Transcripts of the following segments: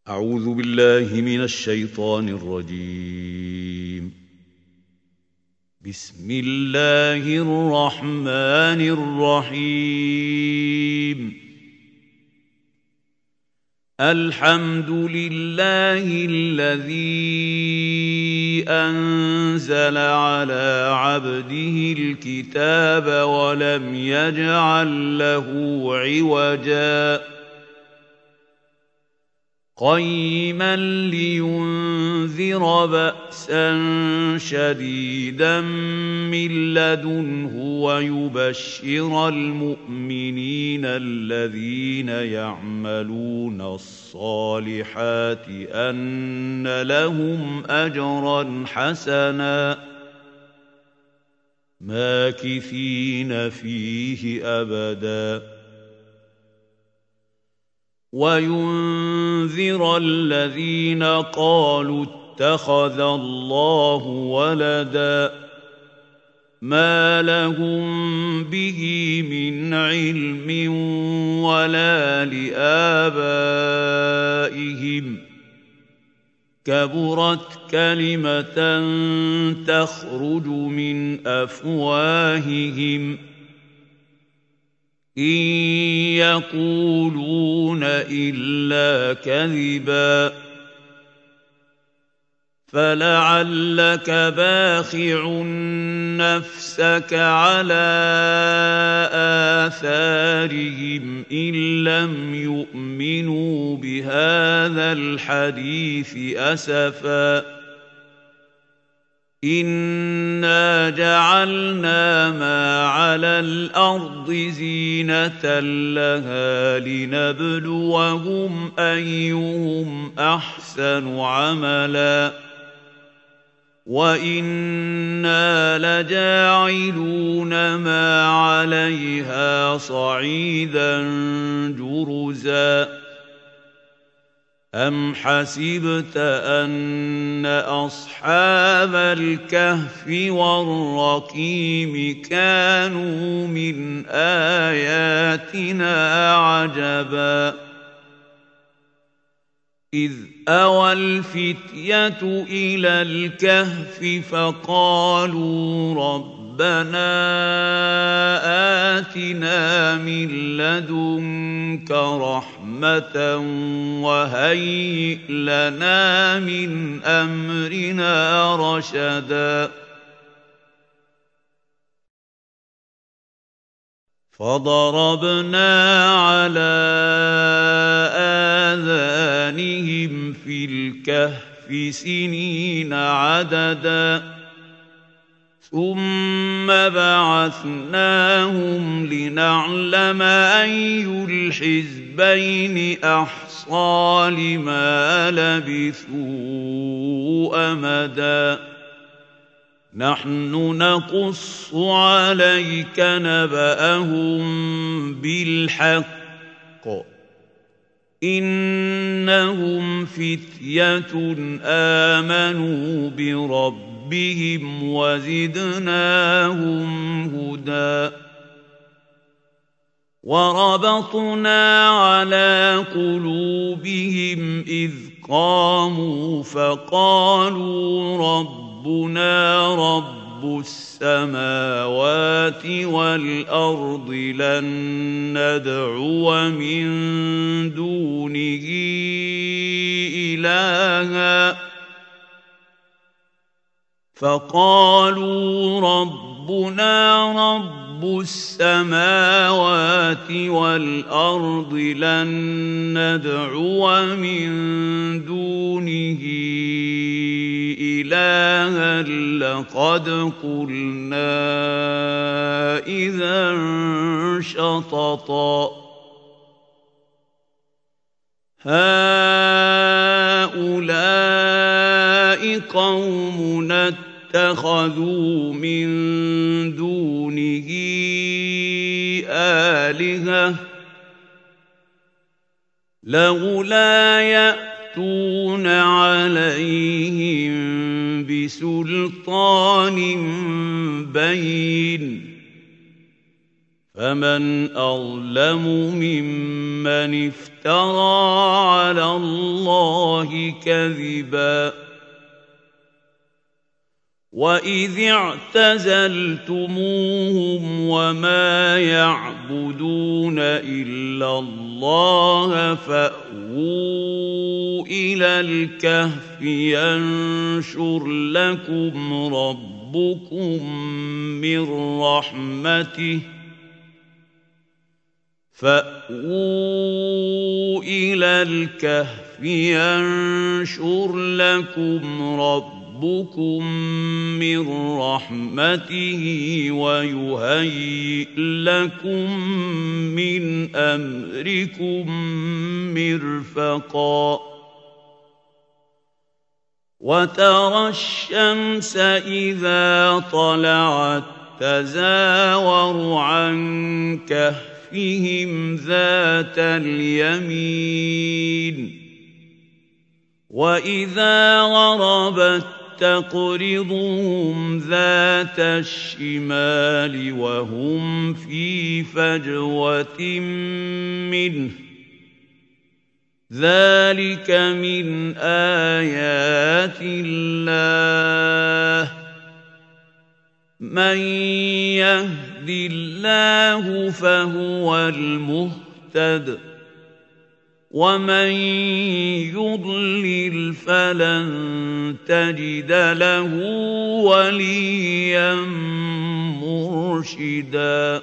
أعوذ بالله من الشيطان الرجيم. بسم الله الرحمن الرحيم. الحمد لله الذي أنزل على عبده الكتاب ولم يجعل له عوجا قيما لينذر بأسا شديدا من لدنه ويبشر المؤمنين الذين يعملون الصالحات أن لهم أجرا حسنا ماكثين فيه أبدا وينذر الذين قالوا اتخذ الله ولدا ما لهم به من علم ولا لآبائهم كبرت كلمة تخرج من أفواههم إن يقولون إلا كذبا فلعلك باخع نفسك على آثارهم إن لم يؤمنوا بهذا الحديث أسفا إنا جعلنا ما على الأرض زينة لها لنبلوهم أيهم أحسن عملا وإنا لجاعلون ما عليها صعيدا جرزا أم حسبت أن أصحاب الكهف والرقيم كانوا من آياتنا عجبا إذ أوى الفتية إلى الكهف فقالوا ربنا آتنا من لدنك رحمة وهيئ لنا من أمرنا رشدا فضربنا على آذانهم في الكهف سنين عددا ثم بعثناهم لنعلم أي الحزبين أحصى لما لبثوا أمدا نحن نقص عليك نبأهم بالحق إنهم فتية آمنوا بربهم وزدناهم هدى وربطنا على قلوبهم إذ قاموا فقالوا ربنا رب السماوات والأرض لن ندعو من دونه إلها فقالوا ربنا رب السماوات والأرض لن ندعو من دونه إلها لقد قلنا إذا شططا هؤلاء قومنا اتخذوا من دونه آلهة لولا يأتون عليهم بسلطان بين فمن أظلم ممن افترى على الله كذبا وإذ اعتزلتموهم وما يعبدون إلا الله فأووا إلى الكهف ينشر لكم ربكم من رحمته فأووا إلى الكهف ينشر لكم ربكم من رحمته ويهيئ لكم من أمركم مرفقا وترى الشمس إذا طلعت تزاور عن كهفهم ذات اليمين وإذا غربت تقرضهم ذات الشمال وهم في فجوة منه ذلك من آيات الله من يهد الله فهو المهتد ومن يضلل فلن تجد له وليا مرشدا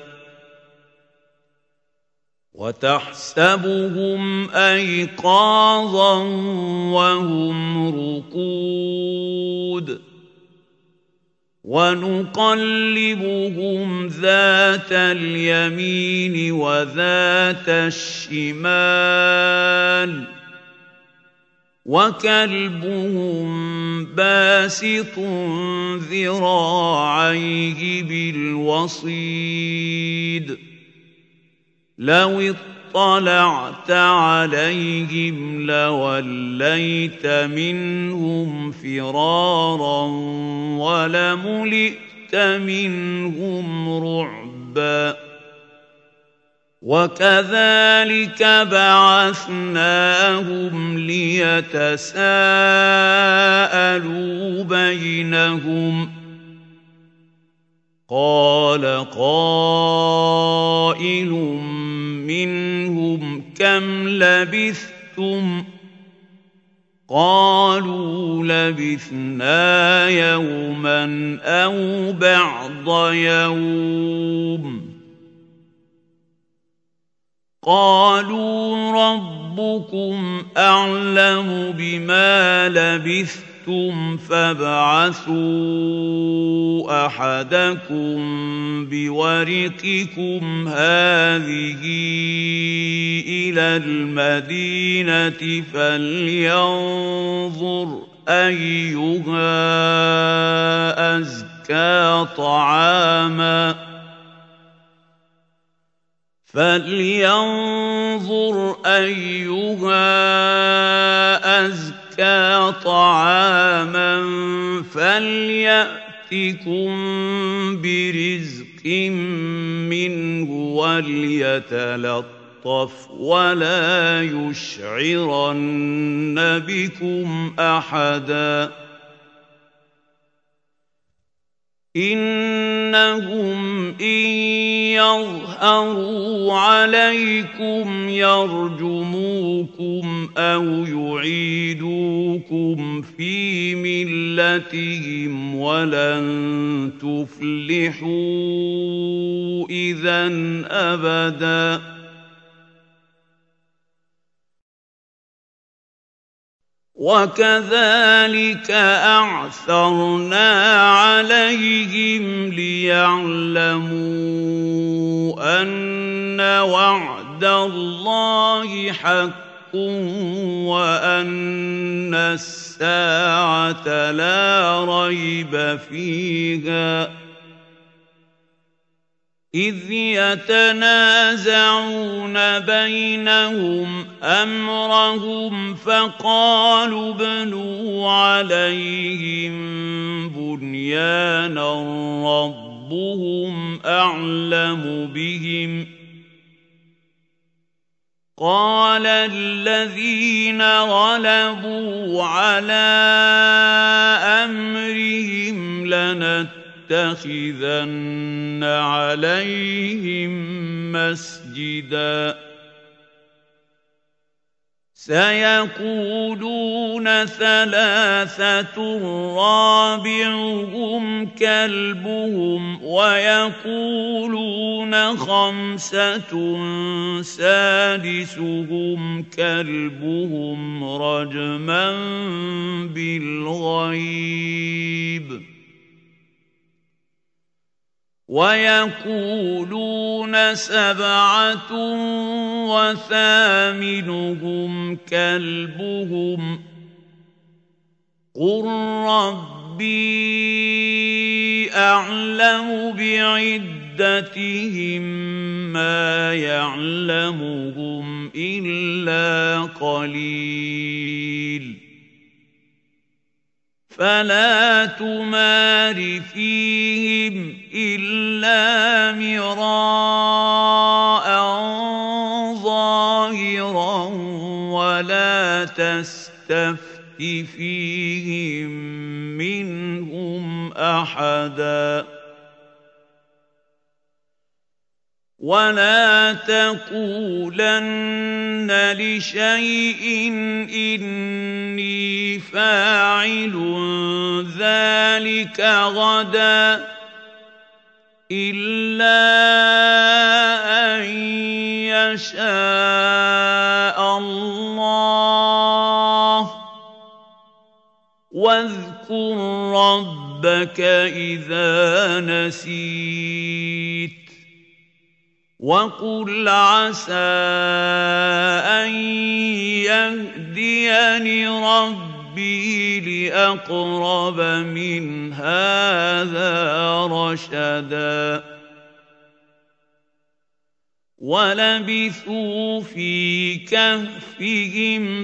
وتحسبهم أيقاظا وهم رقود ونقلبهم ذات اليمين وذات الشمال وكلبهم باسط ذراعيه بالوصيد لو اطلعت عليهم لوليت منهم فرارا ولملئت منهم رعبا وكذلك بعثناهم ليتساءلوا بينهم قال قائل منهم كم لبثتم قالوا لبثنا يوما أو بعض يوم قالوا ربكم أعلم بما لبثتم فابعثوا أحدكم بورقكم هذه إلى المدينة فلينظر أيها أزكى طعاما فلينظر أيها أزكى طعاما فليأتكم برزق منه وليتلطف ولا يشعرن بكم أحدا إنهم إن يظهروا عليكم يرجموكم أو يعيدوكم في ملتهم ولن تفلحوا إذا أبدا وكذلك أعثرنا عليهم ليعلموا أن وعد الله حق وأن الساعة لا ريب فيها إذ يتنازعون بينهم أمرهم فقالوا ابنوا عليهم بنيانا ربهم أعلم بهم قال الذين غلبوا على أمرهم لنتخذن عليهم مسجدا سيقولون ثلاثة رابعهم كلبهم ويقولون خمسة سادسهم كلبهم رجما بالغيب ويقولون سبعة وثامنهم كلبهم قل ربي أعلم بعدتهم ما يعلمهم إلا قليل فلا تمار فيهم إلا مراء ظاهرا ولا تستفت فيهم منهم أحدا ولا تقولن لشيء إني فاعل ذلك غدا إلا أن يشاء الله واذكر ربك إذا نسيت وقل عسى أن يهديني ربي لأقرب من هذا رشدا ولبثوا في كهفهم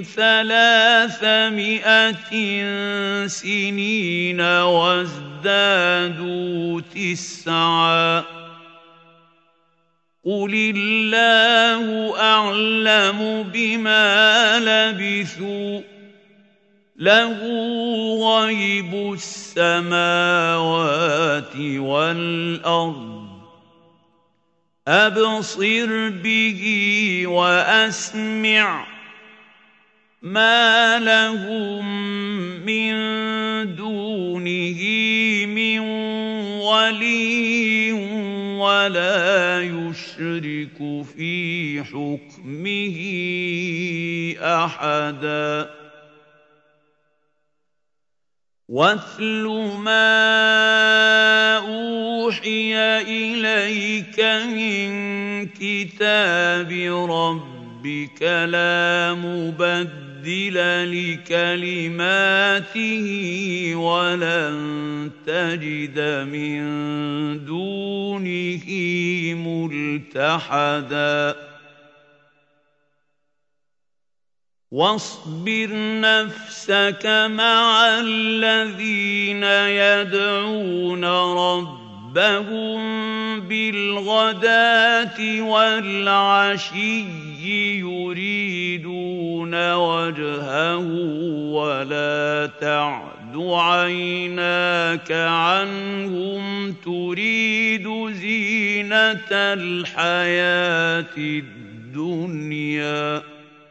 300 سنين وازدادوا 9 قل الله أعلم بما لبثوا له غيب السماوات والأرض أبصر به وأسمع ما لهم من دونه من ولي ولا يشرك في حكمه أحدا واتل ما أوحي إليك من كتاب ربك لا مبدل لكلماته ولن تجد من دونه ملتحدا واصبر نفسك مع الذين يدعون ربهم بالغداة والعشي يريدون وجهه ولا تعد عيناك عنهم تريد زينة الحياة الدنيا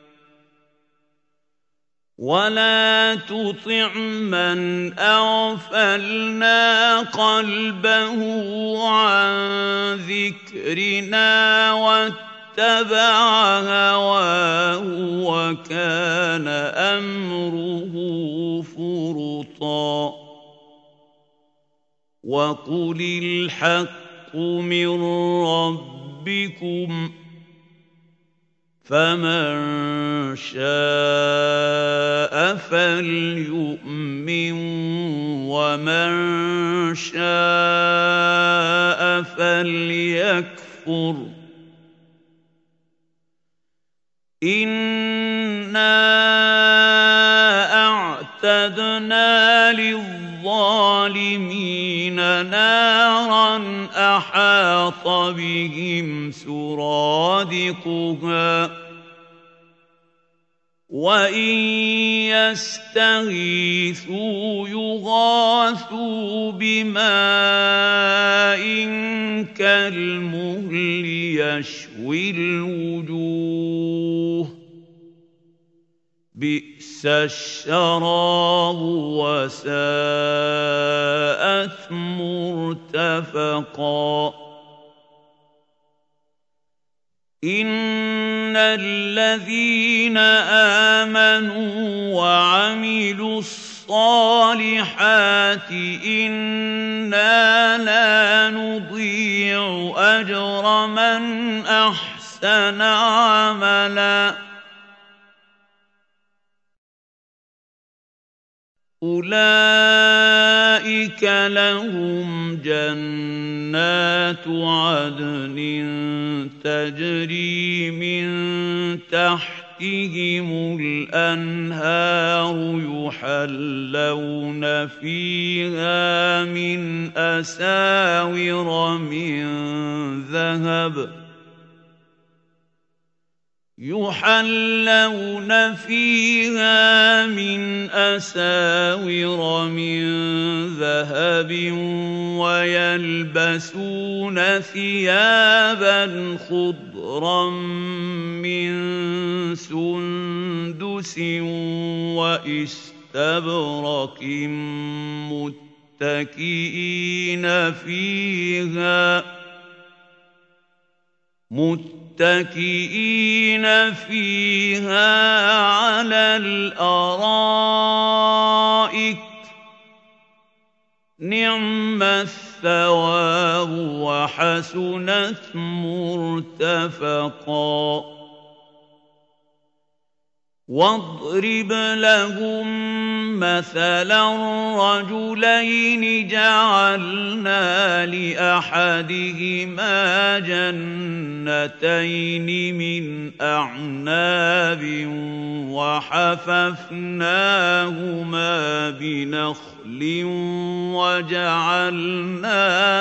ولا تطع من أغفلنا قلبه عن ذكرنا واتبع هواه وكان أمره فرطا وقل الحق من ربكم فمن شاء فليؤمن ومن شاء فليكفر إنا أعتدنا للظالمين نارا أحاط بهم سرادقها وإن يستغيثوا يغاثوا بماء كالمهل يشوي الوجوه بئس الشراب وساءت مرتفقا إن الذين آمنوا وعملوا الصالحات إنا لا نضيع أجر من أحسن عملا أولئك لهم جنات عدن تجري من تحتهم الأنهار يحلون فيها من أساور من ذهب يحلون فيها من أساور من ذهب ويلبسون ثيابا خضرا من سندس وإستبرق متكئين فيها على الأرائك نعم الثواب وحسنت مرتفقا واضرب لهم مثلا رجلين جعلنا لأحدهما جنتين من أعناب وحففناهما بنخل وجعلنا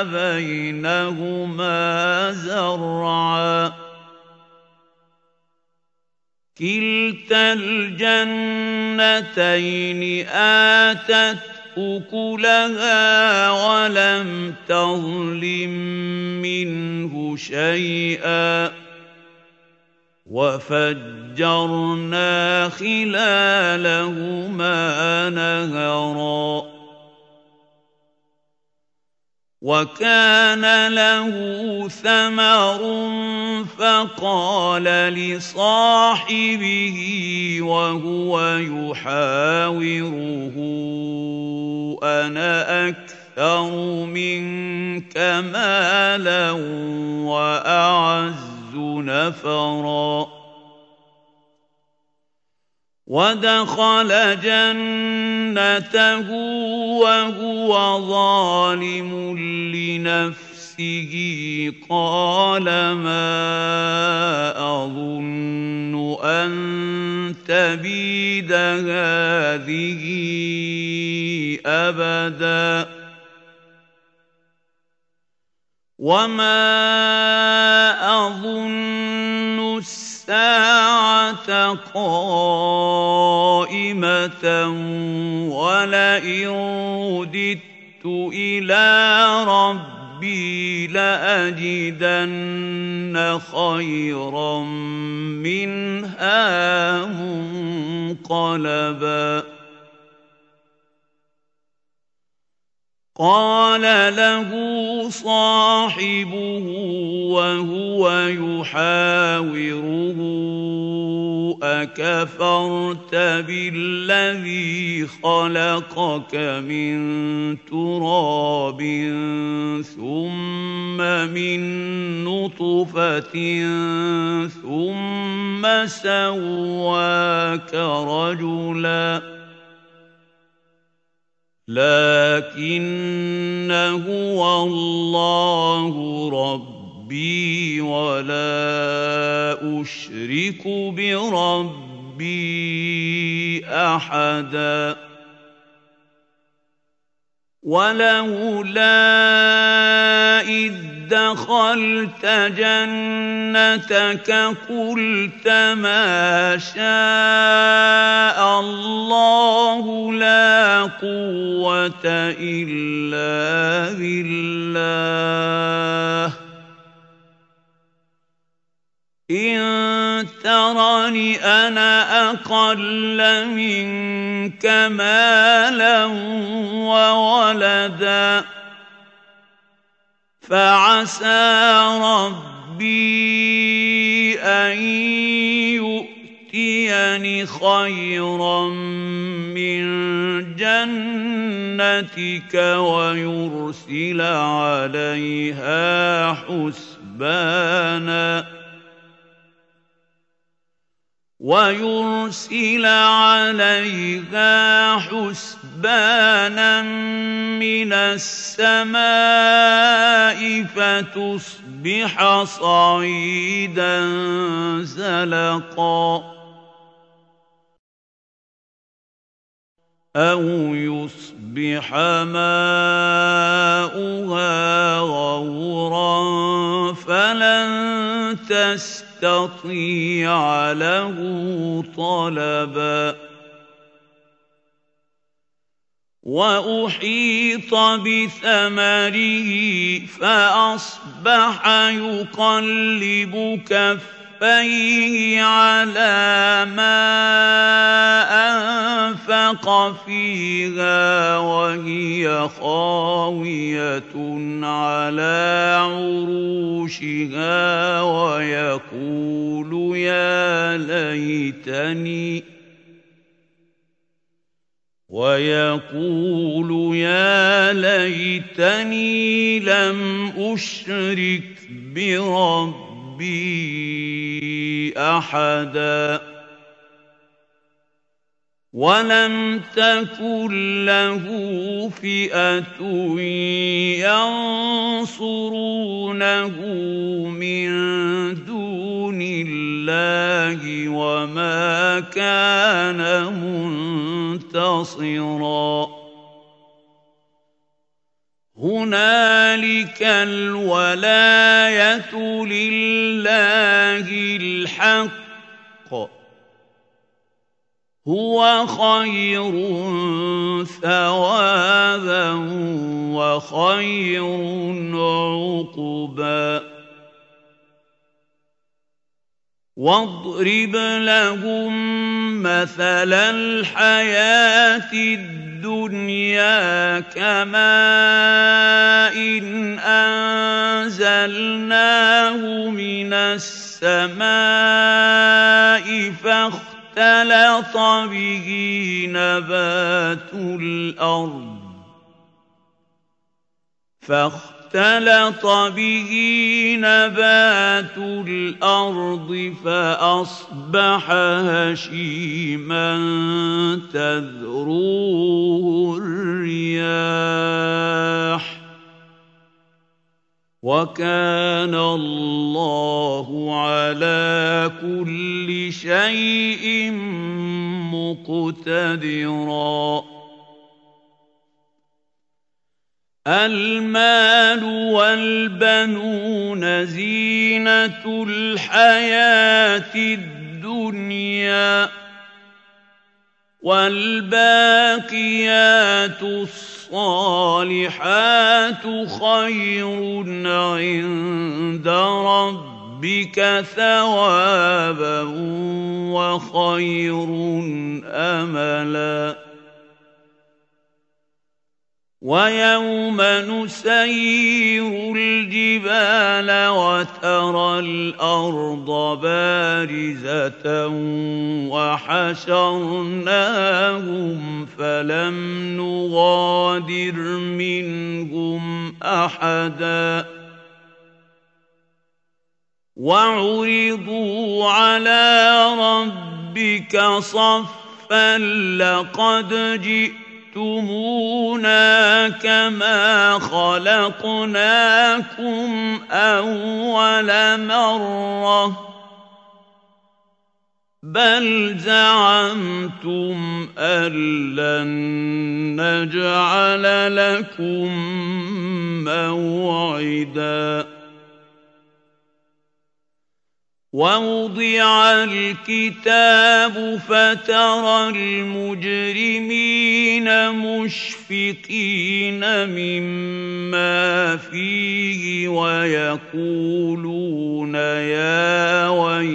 بينهما زرعا كلتا الجنتين آتت أكلها ولم تظلم منه شيئا وفجرنا خلالهما نهرا وكان له ثمر فقال لصاحبه وهو يحاوره أنا أكثر منك مالا وأعز نفرا ودخل جنته وهو ظالم لنفسه قال ما أظن أن تبيد هذه أبدا وما أظن الساعة قائمة ولئن رددت إلى ربي لأجدن خيرا منها منقلبا قال له صاحبه وهو يحاوره أكفرت بالذي خلقك من تراب ثم من نطفة ثم سواك رجلاً لكن هو الله ربي ولا أشرك بربي أحدا وَلَوْلَا إِذ دَّخَلْتَ جَنَّتَكَ قُلْتَ مَا شَاءَ اللَّهُ لَا قُوَّةَ إِلَّا بِاللَّهِ إِن تَرَنِ أَنَا أَقَلَّ مِنكَ مَالًا وَوَلَدًا فَعَسَىٰ رَبِّي أَن يُؤْتِيَنِ خَيْرًا مِّن جَنَّتِكَ وَيُرْسِلَ عَلَيْهَا حُسْبَانًا مِّنَ السَّمَاءِ فَتُصْبِحَ صَعِيدًا زَلَقًا أَوْ يُصْبِحَ مَاؤُهَا غَوْرًا فَلَن تَسْتَطِيعَ لَهُ طَلَبًا وَأُحِيطَ بِثَمَرِهِ فَأَصْبَحَ يُقَلِّبُ كَفَّيْهِ عَلَىٰ مَا أَنفَقَ فِيهَا وَهِيَ خَاوِيَةٌ عَلَىٰ عُرُوشِهَا وَيَقُولُ يَا لَيْتَنِي لَمْ أُشْرِكْ بِرَبِّي أَحَدًا وَلَمْ تَكُن لَّهُ فِئَةٌ يَنصُرُونَهُ مِن دُونِ اللَّهِ وَمَا كَانَ مُنتَصِرًا هُنَالِكَ الْوَلَايَةُ لِلَّهِ الْحَقِّ هُوَ خَيْرٌ ثَوَابًا وَخَيْرٌ عُقْبًا وَاضْرِبْ لَهُم مَّثَلَ الْحَيَاةِ الدُّنْيَا كَمَاءٍ أَنزَلْنَاهُ مِنَ السَّمَاءِ فاختلط به نبات الأرض فأصبح هشيما تذروه الرياح وَكَانَ اللَّهُ عَلَىٰ كُلِّ شَيْءٍ مُّقْتَدِرًا الْمَالُ وَالْبَنُونَ زِينَةُ الْحَيَاةِ الدُّنْيَا وَالْبَاقِيَاتُ الصَّالِحَاتُ خَيْرٌ عِندَ رَبِّكَ ثَوَابًا وَخَيْرٌ أَمَلًا وَيَوْمَ نُسَيِّرُ الْجِبَالَ وَتَرَى الْأَرْضَ بَارِزَةً وَحَشَرْنَاهُمْ فَلَمْ نُغَادِرْ مِنْهُمْ أَحَدًا وَعُرِضُوا عَلَىٰ رَبِّكَ صَفًّا لَّقَدْ جِئْتُمُونَا كَمَا خَلَقْنَاكُمْ أَوَّلَ مَرَّةٍ بل زعمتم أن لن نجعل لكم موعدا ووضع الكتاب فترى المجرمين مشفقين مما فيه ويقولون يا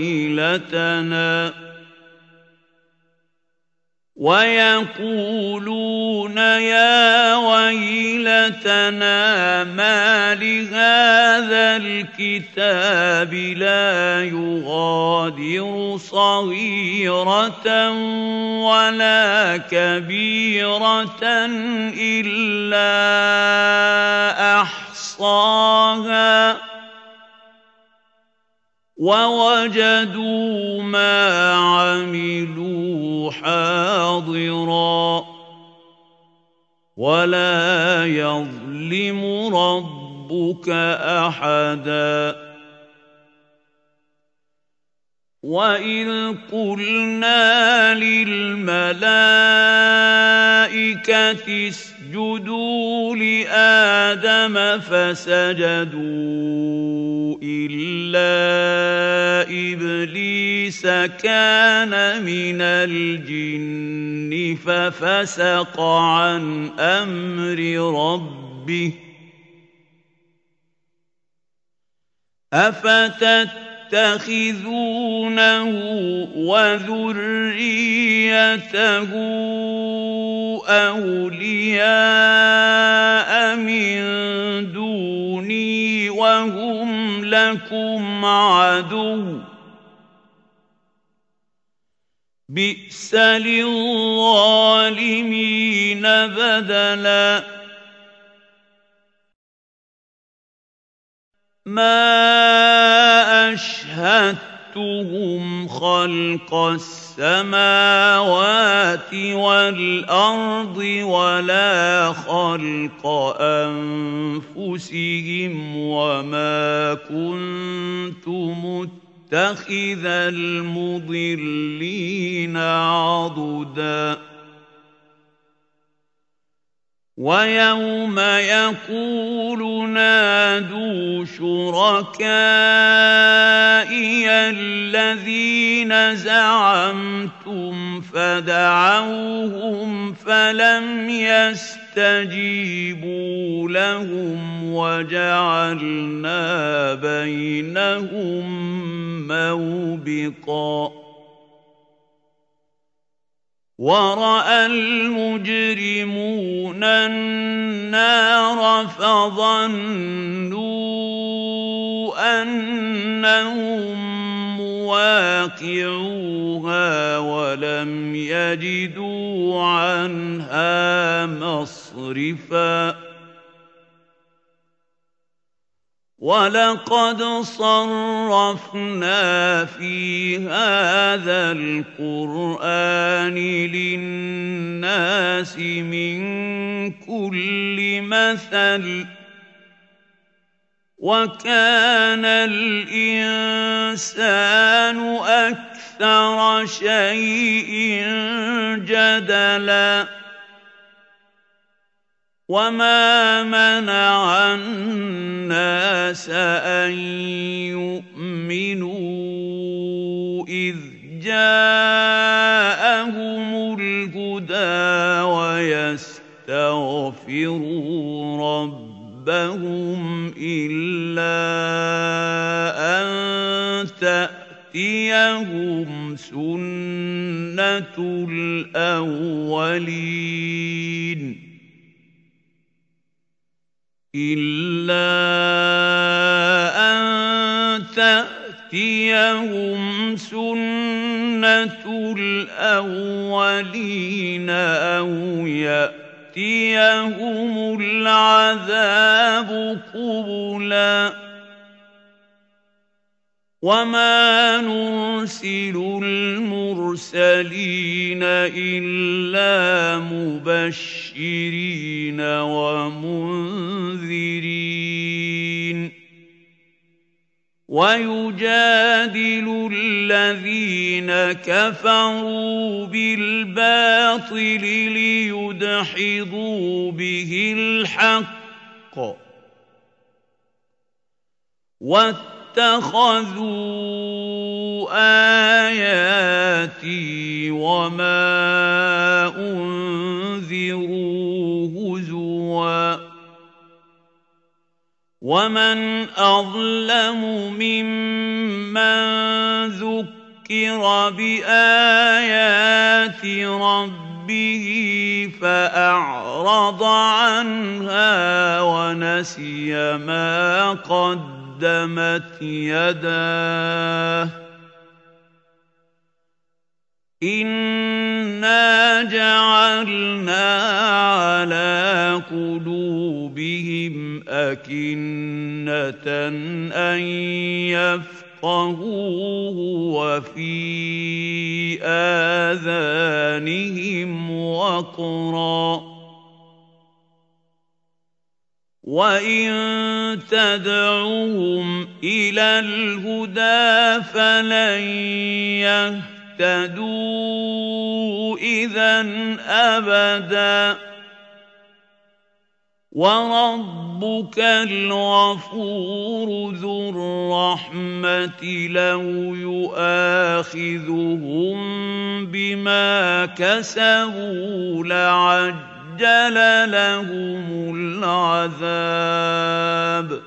ويلتنا ما لهذا الكتاب لا يغادر صغيرة ولا كبيرة إلا أحصاها ووجدوا ما عملوا حاضرا ولا يظلم ربك أحدا وإذ قلنا للملائكة اسجدوا لآدم فسجدوا إلا إبليس كان من الجن ففسق عن أمر ربه أفتتخذونه وذريته أولياء من دوني وهم لكم عدو بئس للظالمين بدلا ما أشهدتهم خلق السماوات والأرض ولا خلق أنفسهم وما كنت متخذ المضلين عضدا ويوم يقول نادوا شركائي الذين زعمتم فدعوهم فلم يستجيبوا لهم وجعلنا بينهم موبقا ورأى المجرمون النار فظنوا أنهم مواقعوها ولم يجدوا عنها مصرفا ولقد صرفنا في هذا القرآن للناس من كل مثل وكان الإنسان أكثر شيء جدلا وما منع الناس أن يؤمنوا إذ جاءهم الهدى ويستغفروا ربهم إلا أن تأتيهم سنة الأولين إلا أن تأتيهم سنة الأولين أو يأتيهم العذاب قبلا وما نرسل المرسلين إلا مبشرين ومنذرين وَيُجَادِلُ الَّذِينَ كَفَرُوا بِالْبَاطِلِ لِيُدْحِضُوا بِهِ الْحَقَّ ۖ وَاتَّخَذُوا آيَاتِي وَمَا أُنذِرُوا هُزُوًا وَمَنْ أَظْلَمُ مِمَّن ذُكِّرَ بِآيَاتِ رَبِّهِ فَأَعْرَضَ عَنْهَا وَنَسِيَ مَا قَدَّمَتْ يَدَاهُ ۚ إِنَّا جَعَلْنَا عَلَىٰ قُلُوبِهِمْ أَكِنَّةً أَن يَفْقَهُوهُ وَفِي آذَانِهِمْ وَقْرًا ۚ وَإِن تَدْعُهُمْ إِلَى الْهُدَىٰ فَلَن يهتدوا إِذًا أَبَدًا ۚ وَرَبُّكَ الْغَفُورُ ذُو الرَّحْمَةِ لَوْ يُؤَاخِذُهُم بِمَا كَسَبُوا لَعَجَّلَ لَهُمُ الْعَذَابَ ۚ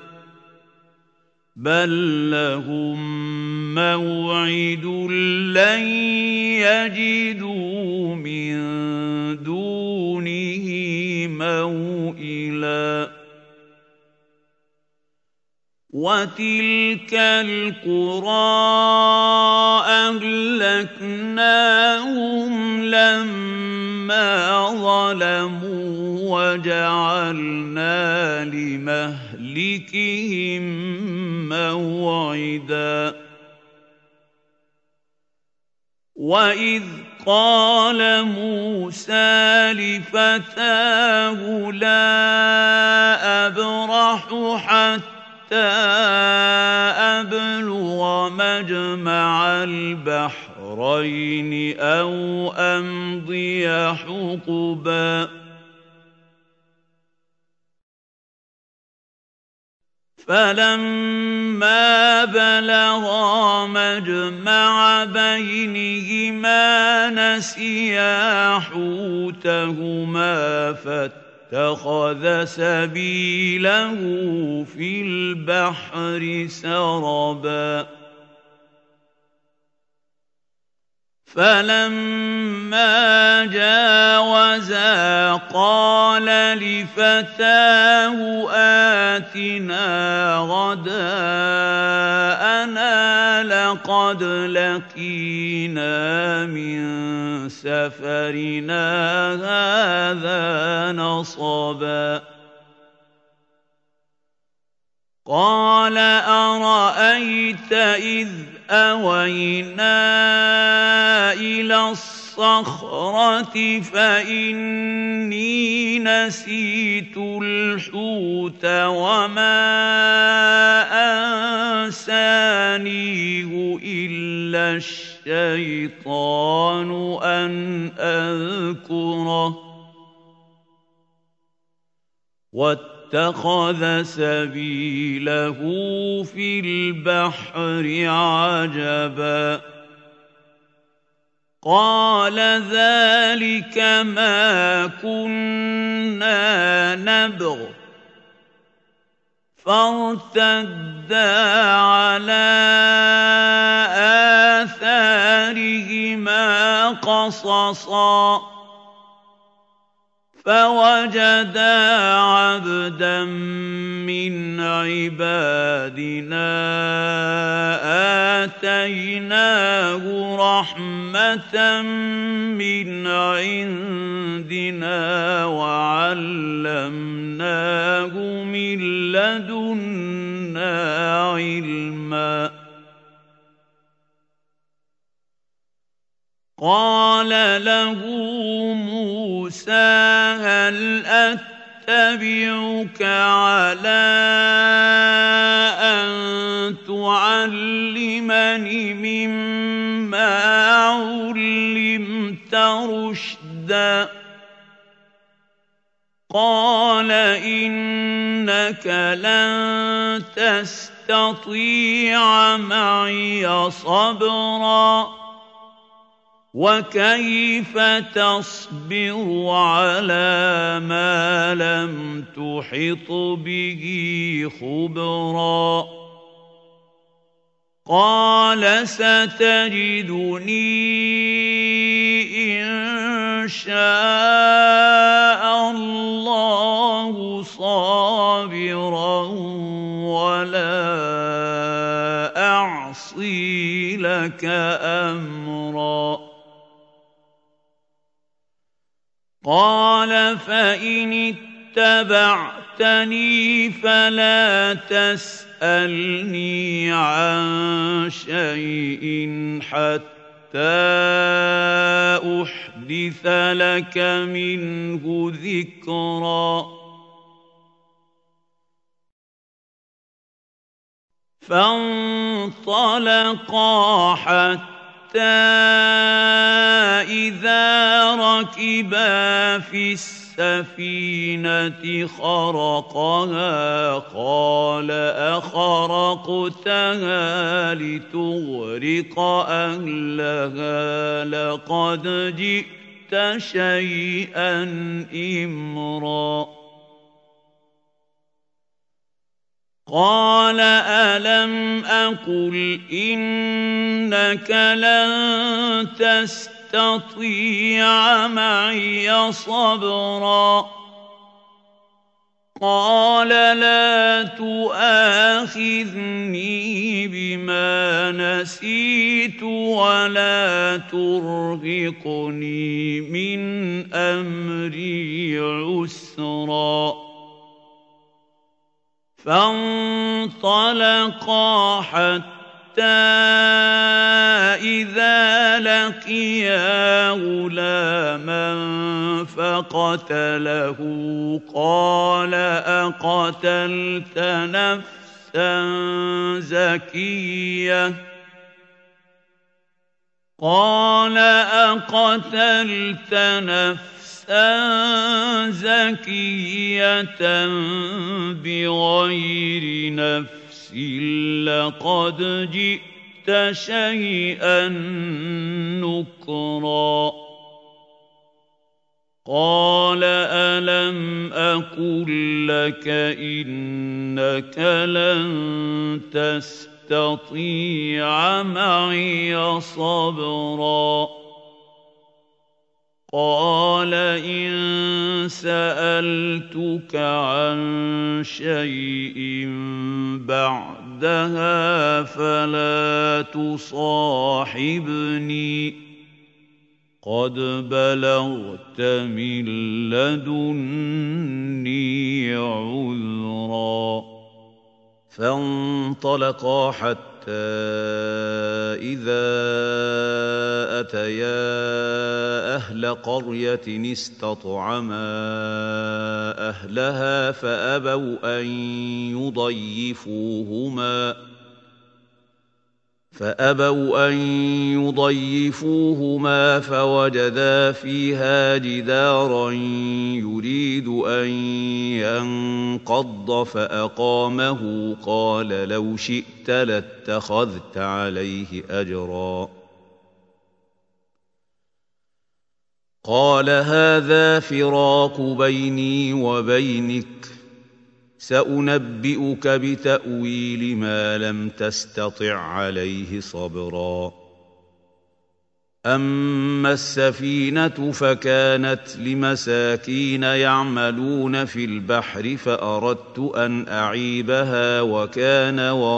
بَل لَّهُم مَّوْعِدٌ لَّن يَجِدُوا مِن دُونِهِ مَوْئِلًا وَتِلْكَ الْقُرَىٰ أَهْلَكْنَاهُمْ لَمَّا ظَلَمُوا وَجَعَلْنَا لِمَهْلِكِهِم مَّوْعِدًا وَإِذْ قَالَ مُوسَىٰ لِفَتَاهُ لَا أَبْرَحُ حَتَّىٰ أَبْلُغَ مَجْمَعَ الْبَحْرَيْنِ أَوْ أَمْضِيَ حُقُبًا فَلَمَّا بَلَغَا مَجْمَعَ بَيْنِهِمَا نَسِيَا حُوتَهُمَا فَاتَّخَذَ سَبِيلَهُ فِي الْبَحْرِ سَرَبًا فَلَمَّا جَاوَزَا قَالَ لِفَتَاهُ آتِنَا غَدَاءَنَا لَقَدْ لَقِينَا مِن سَفَرِنَا هَٰذَا نَصَبًا قَالَ أَرَأَيْتَ إِذْ أَوَيْنَا إِلَى الصَّخْرَةِ فَإِنِّي نَسِيتُ الْحُوتَ وَمَا أَنسَانِيهُ إِلَّا الشَّيْطَانُ أَنْ أَذْكُرَهُ وَاتَّخَذَ سَبِيلَهُ فِي الْبَحْرِ عَجَبًا قَالَ ذَٰلِكَ مَا كُنَّا نَبْغِ ۚ فَارْتَدَّا عَلَىٰ آثَارِهِمَا قَصَصًا فَوَجَدَا عَبْدًا مِّنْ عِبَادِنَا آتَيْنَاهُ رَحْمَةً مِّنْ عِندِنَا وَعَلَّمْنَاهُ مِن لَّدُنَّا عِلْمًا قَالَ لَهُ مُوسَىٰ هَلْ أَتَّبِعُكَ عَلَىٰ أَن تُعَلِّمَنِ مما علمت رشدا قال إنك لن تستطيع معي صبرا وكيف تصبر على ما لم تحط به خبرا قال ستجدني إن شاء الله صابرا ولا أعصي لك أمرا قال فإن اتبعتني فلا تسألني عن شيء حتى أحدث لك منه ذكرا فانطلقا حتى إذا ركبا في السفينة خرقها قال أخرقتها لتغرق أهلها لقد جئت شيئا إمرا قال ألم أقل إنك لن تستطيع معي صبرا قال لا تؤاخذني بما نسيت ولا ترهقني من أمري عسرا فانطلقا حتى إذا لقيا غلاما فقتله قال أقتلت نفسا زكية قال أقتلت نفسا زكية بغير نفس لقد جئت شيئا نكرا قال ألم أقل لك إنك لن تستطيع معي صبرا قال إن سألتك عن شيء بعدها فلا تصاحبني قد بلغت من لدني عذرا فانطلقا حتى إذا أتيا أهل قرية استطعما أهلها فأبوا أن يضيفوهما فوجدا فيها جدارا يريد أن ينقض فأقامه قال لو شئت لاتخذت عليه أجرا قال هذا فراق بيني وبينك سأنبئك بتأويل ما لم تستطع عليه صبرا أما السفينة فكانت لمساكين يعملون في البحر فأردت أن أعيبها وكان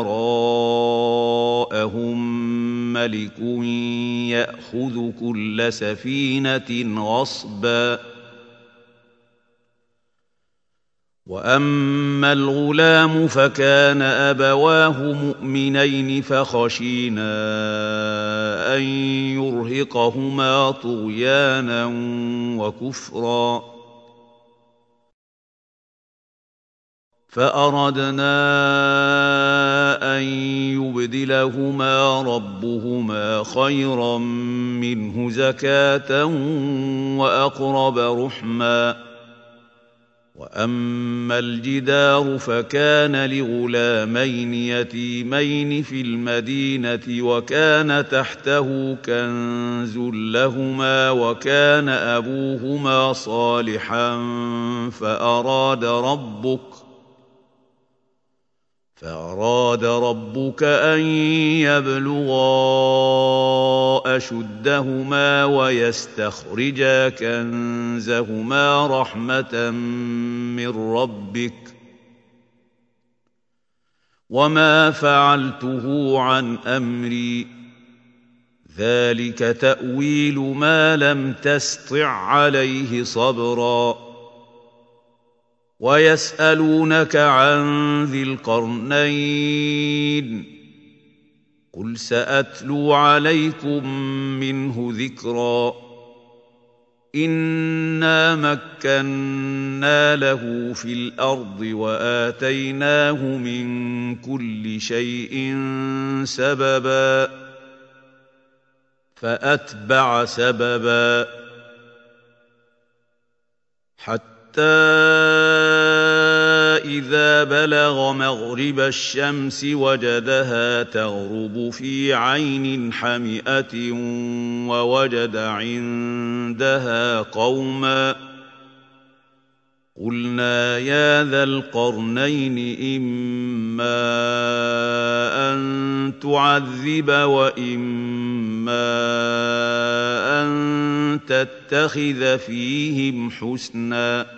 وراءهم ملك يأخذ كل سفينة غصبا وأما الغلام فكان أبواه مؤمنين فخشينا أن يرهقهما طغيانا وكفرا فأردنا أن يبدلهما ربهما خيرا منه زكاة وأقرب رحما وأما الجدار فكان لغلامين يتيمين في المدينة وكان تحته كنز لهما وكان أبوهما صالحا فأراد ربك أن يبلغا أشدهما ويستخرجا كنزهما رحمة من ربك وما فعلته عن أمري ذلك تأويل ما لم تسطع عليه صبرا ويسألونك عن ذي القرنين قل سأتلو عليكم منه ذكرا إنا مكنا له في الأرض وآتيناه من كل شيء سببا فأتبع سببا حتى إذا بلغ مغرب الشمس وجدها تغرب في عين حمئة ووجد عندها قوما قلنا يا ذا القرنين إما أن تعذب وإما أن تتخذ فيهم حسنا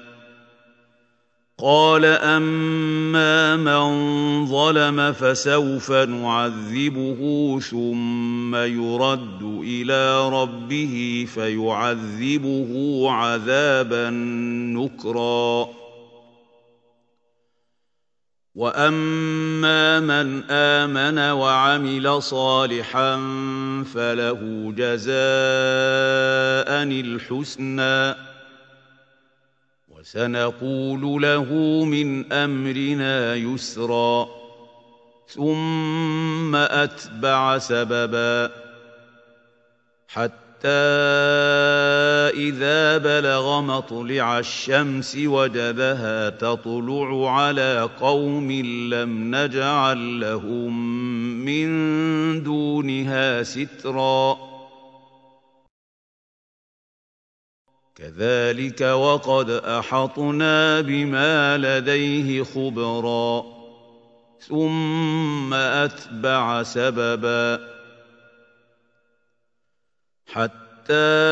قال أما من ظلم فسوف نعذبه ثم يرد إلى ربه فيعذبه عذابا نكرا وأما من آمن وعمل صالحا فله جزاء الحسنى وسنقول له من أمرنا يسرا ثم أتبع سببا حتى إذا بلغ مطلع الشمس وجدها تطلع على قوم لم نجعل لهم من دونها سترا كذلك وقد أحطنا بما لديه خبرا ثم أتبع سببا حتى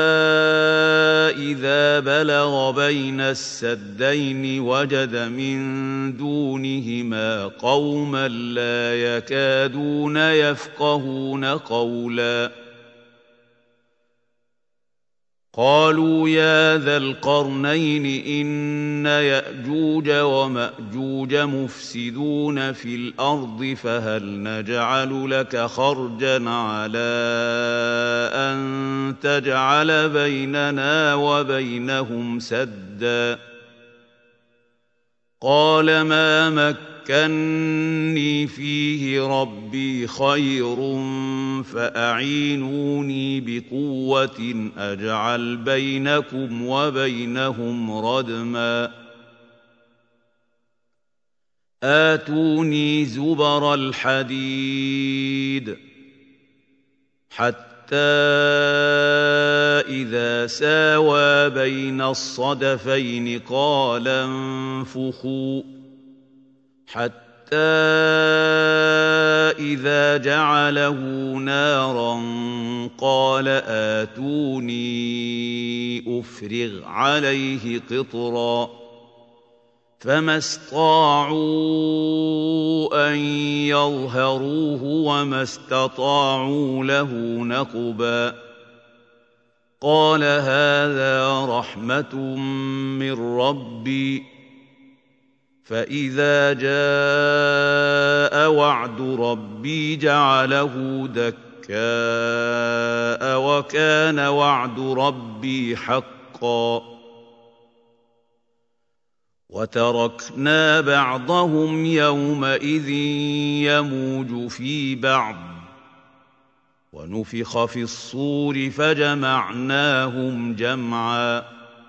إذا بلغ بين السدين وجد من دونهما قوما لا يكادون يفقهون قولا قالوا يا ذا القرنين إن يأجوج ومأجوج مفسدون في الأرض فهل نجعل لك خرجا على أن تجعل بيننا وبينهم سدا قال ما مكني فيه ربي خير فأعينوني بقوة أجعل بينكم وبينهم ردما آتوني زبر الحديد حتى إذا ساوى بين الصدفين قال انفخوا حتى إذا جعله نارا قال آتوني أفرغ عليه قطرا فما استطاعوا أن يظهروه وما استطاعوا له نقبا قال هذا رحمة من ربي فإذا جاء وعد ربي جعله دكاء وكان وعد ربي حقا وتركنا بعضهم يومئذ يموج في بعض ونفخ في الصور فجمعناهم جمعا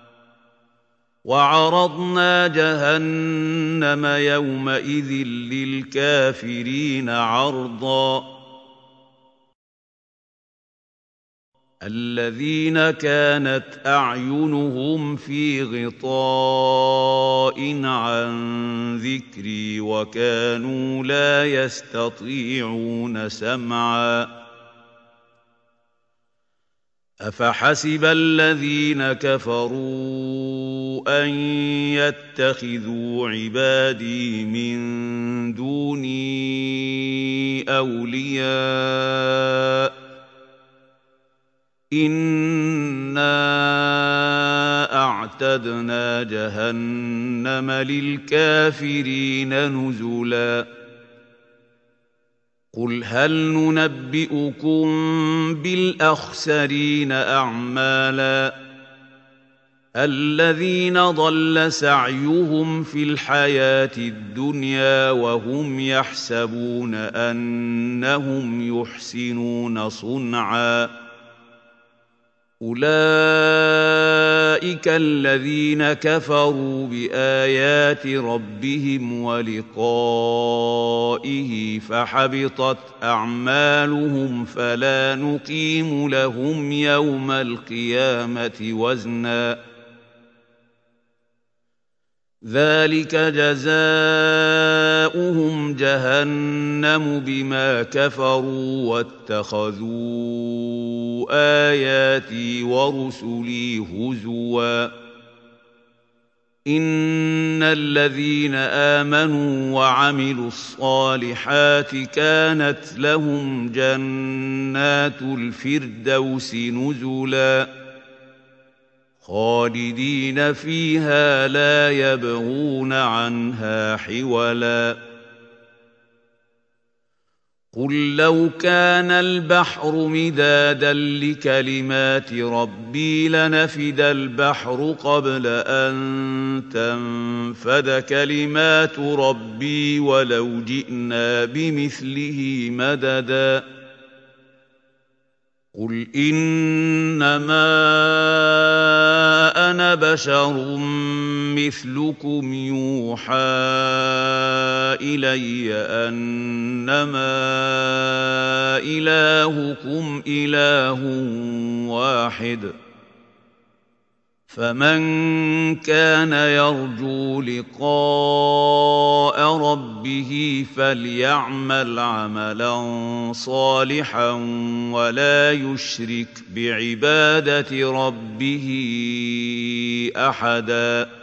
وعرضنا جهنم يومئذ للكافرين عرضا الذين كانت أعينهم في غطاء عن ذكري وكانوا لا يستطيعون سمعا أفحسب الذين كفروا أن يتخذوا عبادي من دوني أولياء إنا أعتدنا جهنم للكافرين نزلا قل هل ننبئكم بالأخسرين أعمالا الذين ضل سعيهم في الحياة الدنيا وهم يحسبون أنهم يحسنون صنعا أولئك الذين كفروا بآيات ربهم ولقائه فحبطت أعمالهم فلا نقيم لهم يوم القيامة وزنا ذلك جزاؤهم جهنم بما كفروا واتخذوا آياتي ورسلي هزوا إن الذين آمنوا وعملوا الصالحات كانت لهم جنات الفردوس نزلا خالدين فيها لا يبغون عنها حولا قل لو كان البحر مدادا لكلمات ربي لنفد البحر قبل أن تنفد كلمات ربي ولو جئنا بمثله مددا قل إنما أنا بشر مثلكم يوحى إلي أنما إلهكم إله واحد فمن كان يرجو لقاء ربه فليعمل عملا صالحا ولا يشرك بعبادة ربه أحدا